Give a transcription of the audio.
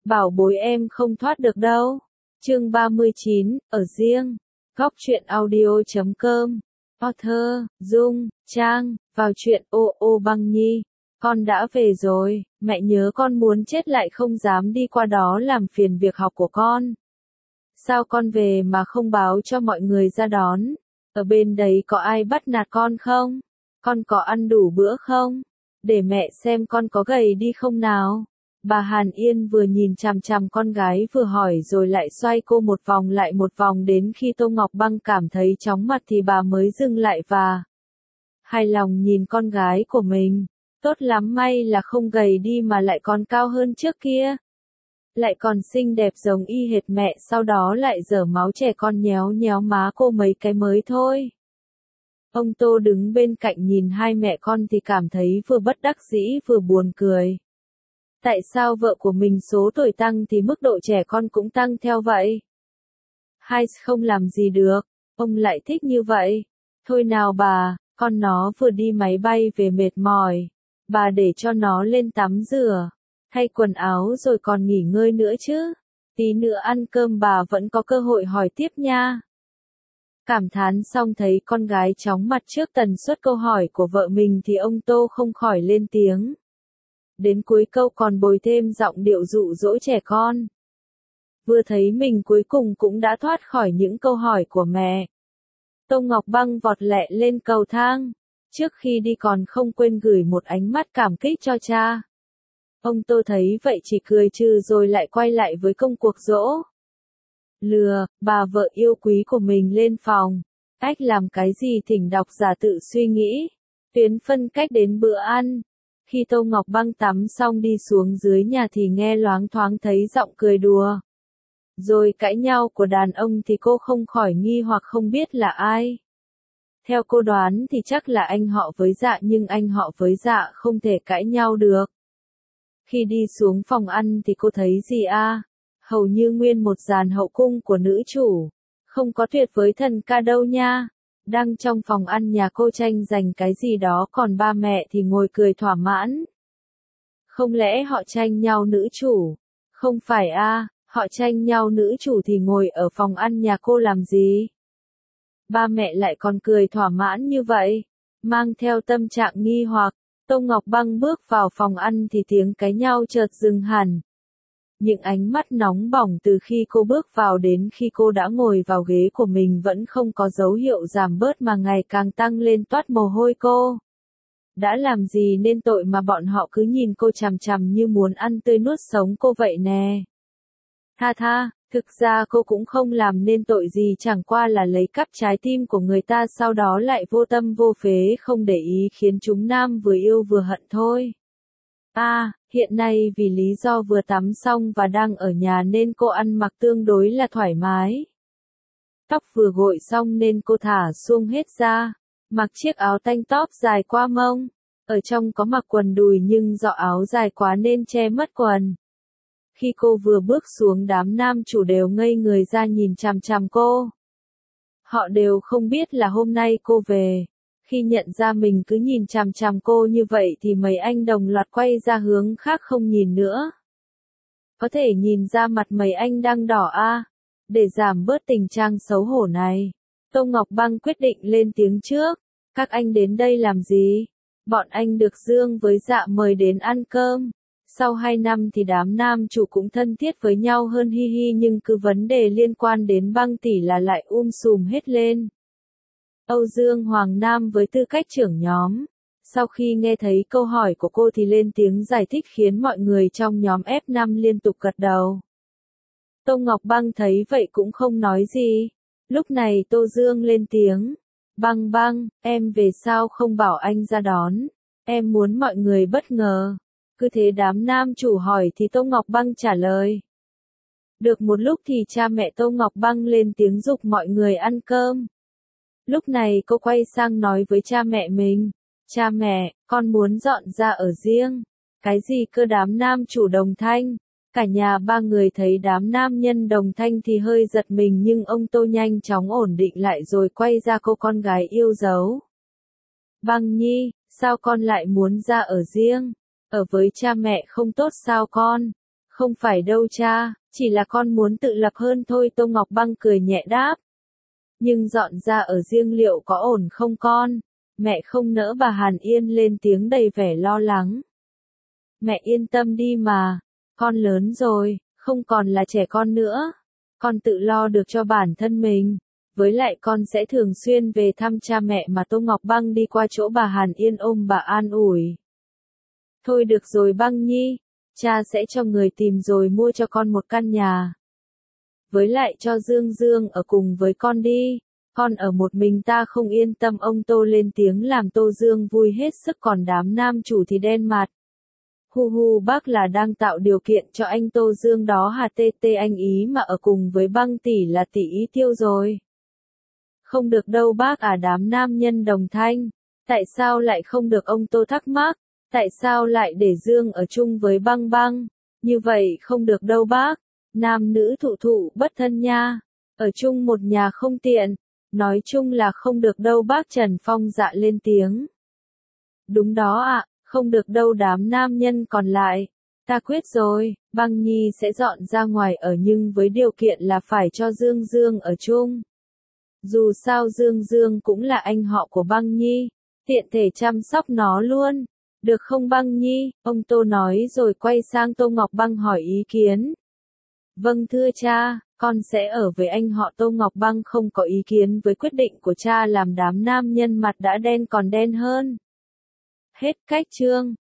Bảo bối em không thoát được đâu. Chương 39, ở riêng. Góc truyện audio.com. Author, Dung, Trang, vào truyện ô ô Băng Nhi. Con đã về rồi, mẹ nhớ con muốn chết lại không dám đi qua đó làm phiền việc học của con. Sao con về mà không báo cho mọi người ra đón? Ở bên đấy có ai bắt nạt con không? Con có ăn đủ bữa không? Để mẹ xem con có gầy đi không nào? Bà Hàn Yên vừa nhìn chằm chằm con gái vừa hỏi rồi lại xoay cô một vòng lại một vòng đến khi Tô Ngọc Băng cảm thấy chóng mặt thì bà mới dừng lại và hài lòng nhìn con gái của mình. Tốt lắm, may là không gầy đi mà lại còn cao hơn trước kia. Lại còn xinh đẹp giống y hệt mẹ, sau đó lại dở máu trẻ con nhéo nhéo má cô mấy cái mới thôi. Ông Tô đứng bên cạnh nhìn hai mẹ con thì cảm thấy vừa bất đắc dĩ vừa buồn cười. Tại sao vợ của mình số tuổi tăng thì mức độ trẻ con cũng tăng theo vậy? Hai không làm gì được, ông lại thích như vậy. Thôi nào bà, con nó vừa đi máy bay về mệt mỏi. Bà để cho nó lên tắm rửa, thay quần áo rồi còn nghỉ ngơi nữa chứ. Tí nữa ăn cơm bà vẫn có cơ hội hỏi tiếp nha. Cảm thán xong thấy con gái chóng mặt trước tần suất câu hỏi của vợ mình thì ông Tô không khỏi lên tiếng. Đến cuối câu còn bồi thêm giọng điệu dụ dỗ trẻ con. Vừa thấy mình cuối cùng cũng đã thoát khỏi những câu hỏi của mẹ. Tô Ngọc Băng vọt lẹ lên cầu thang. Trước khi đi còn không quên gửi một ánh mắt cảm kích cho cha. Ông Tô thấy vậy chỉ cười trừ rồi lại quay lại với công cuộc dỗ. Lừa, bà vợ yêu quý của mình lên phòng. Ách làm cái gì thỉnh độc giả tự suy nghĩ. Tuyến phân cách đến bữa ăn. Khi Tô Ngọc Băng tắm xong đi xuống dưới nhà thì nghe loáng thoáng thấy giọng cười đùa. Rồi cãi nhau của đàn ông thì cô không khỏi nghi hoặc không biết là ai. Theo cô đoán thì chắc là anh họ với Dạ, nhưng anh họ với Dạ không thể cãi nhau được. Khi đi xuống phòng ăn thì cô thấy gì a? Hầu như nguyên một dàn hậu cung của nữ chủ. Không có tuyệt với thần ca đâu nha. Đang trong phòng ăn nhà cô tranh giành cái gì đó còn ba mẹ thì ngồi cười thỏa mãn. Không lẽ họ tranh nhau nữ chủ? Không phải a, họ tranh nhau nữ chủ thì ngồi ở phòng ăn nhà cô làm gì? Ba mẹ lại còn cười thỏa mãn như vậy. Mang theo tâm trạng nghi hoặc, Tô Ngọc Băng bước vào phòng ăn thì tiếng cãi nhau chợt dừng hẳn. Những ánh mắt nóng bỏng từ khi cô bước vào đến khi cô đã ngồi vào ghế của mình vẫn không có dấu hiệu giảm bớt mà ngày càng tăng lên, toát mồ hôi cô. Đã làm gì nên tội mà bọn họ cứ nhìn cô chằm chằm như muốn ăn tươi nuốt sống cô vậy nè. Tha, thực ra cô cũng không làm nên tội gì, chẳng qua là lấy cắp trái tim của người ta sau đó lại vô tâm vô phế không để ý khiến chúng nam vừa yêu vừa hận thôi. Hiện nay vì lý do vừa tắm xong và đang ở nhà nên cô ăn mặc tương đối là thoải mái. Tóc vừa gội xong nên cô thả suông hết ra, mặc chiếc áo tanh top dài qua mông, ở trong có mặc quần đùi nhưng do áo dài quá nên che mất quần. Khi cô vừa bước xuống đám nam chủ đều ngây người ra nhìn chằm chằm cô. Họ đều không biết là hôm nay cô về. Khi nhận ra mình cứ nhìn chằm chằm cô như vậy thì mấy anh đồng loạt quay ra hướng khác không nhìn nữa. Có thể nhìn ra mặt mấy anh đang đỏ a. Để giảm bớt tình trạng xấu hổ này, Tô Ngọc Băng quyết định lên tiếng trước. Các anh đến đây làm gì? Bọn anh được Dương với Dạ mời đến ăn cơm. Sau 2 năm thì đám nam chủ cũng thân thiết với nhau hơn hi hi, nhưng cứ vấn đề liên quan đến Băng tỷ là lại sùm hết lên. Âu Dương Hoàng Nam với tư cách trưởng nhóm, sau khi nghe thấy câu hỏi của cô thì lên tiếng giải thích khiến mọi người trong nhóm F5 liên tục gật đầu. Tô Ngọc Băng thấy vậy cũng không nói gì. Lúc này Tô Dương lên tiếng. Băng, em về sao không bảo anh ra đón? Em muốn mọi người bất ngờ. Cứ thế đám nam chủ hỏi thì Tô Ngọc Băng trả lời. Được một lúc thì cha mẹ Tô Ngọc Băng lên tiếng giục mọi người ăn cơm. Lúc này cô quay sang nói với cha mẹ mình. Cha mẹ, con muốn dọn ra ở riêng. Cái gì cơ? Đám nam chủ đồng thanh. Cả nhà ba người thấy đám nam nhân đồng thanh thì hơi giật mình, nhưng ông Tô nhanh chóng ổn định lại rồi quay ra cô con gái yêu dấu. Băng Nhi, sao con lại muốn ra ở riêng? Ở với cha mẹ không tốt sao con? Không phải đâu cha, chỉ là con muốn tự lập hơn thôi, Tô Ngọc Băng cười nhẹ đáp. Nhưng dọn ra ở riêng liệu có ổn không con? Mẹ không nỡ, bà Hàn Yên lên tiếng đầy vẻ lo lắng. Mẹ yên tâm đi mà, con lớn rồi, không còn là trẻ con nữa. Con tự lo được cho bản thân mình. Với lại con sẽ thường xuyên về thăm cha mẹ mà. Tô Ngọc Băng đi qua chỗ bà Hàn Yên ôm bà an ủi. Thôi được rồi Băng Nhi, cha sẽ cho người tìm rồi mua cho con một căn nhà. Với lại cho Dương Dương ở cùng với con đi, con ở một mình ta không yên tâm. Ông Tô lên tiếng làm Tô Dương vui hết sức, còn đám nam chủ thì đen mặt. Hu hu, bác là đang tạo điều kiện cho anh Tô Dương đó hả? Tê tê, anh ý mà ở cùng với Băng tỷ là tỷ ý tiêu rồi. Không được đâu bác à, đám nam nhân đồng thanh. Tại sao lại không được? Ông Tô thắc mắc. Tại sao lại để Dương ở chung với Băng Băng? Như vậy không được đâu bác. Nam nữ thụ thụ bất thân nha. Ở chung một nhà không tiện. Nói chung là không được đâu bác. Trần Phong dạ lên tiếng. Đúng đó ạ, không được đâu. Đám nam nhân còn lại. Ta quyết rồi, Băng Nhi sẽ dọn ra ngoài ở, nhưng với điều kiện là phải cho Dương Dương ở chung. Dù sao Dương Dương cũng là anh họ của Băng Nhi, tiện thể chăm sóc nó luôn. Được không Băng Nhi? Ông Tô nói rồi quay sang Tô Ngọc Băng hỏi ý kiến. Vâng thưa cha, con sẽ ở với anh họ. Tô Ngọc Băng không có ý kiến với quyết định của cha, làm đám nam nhân mặt đã đen còn đen hơn. Hết cách chương.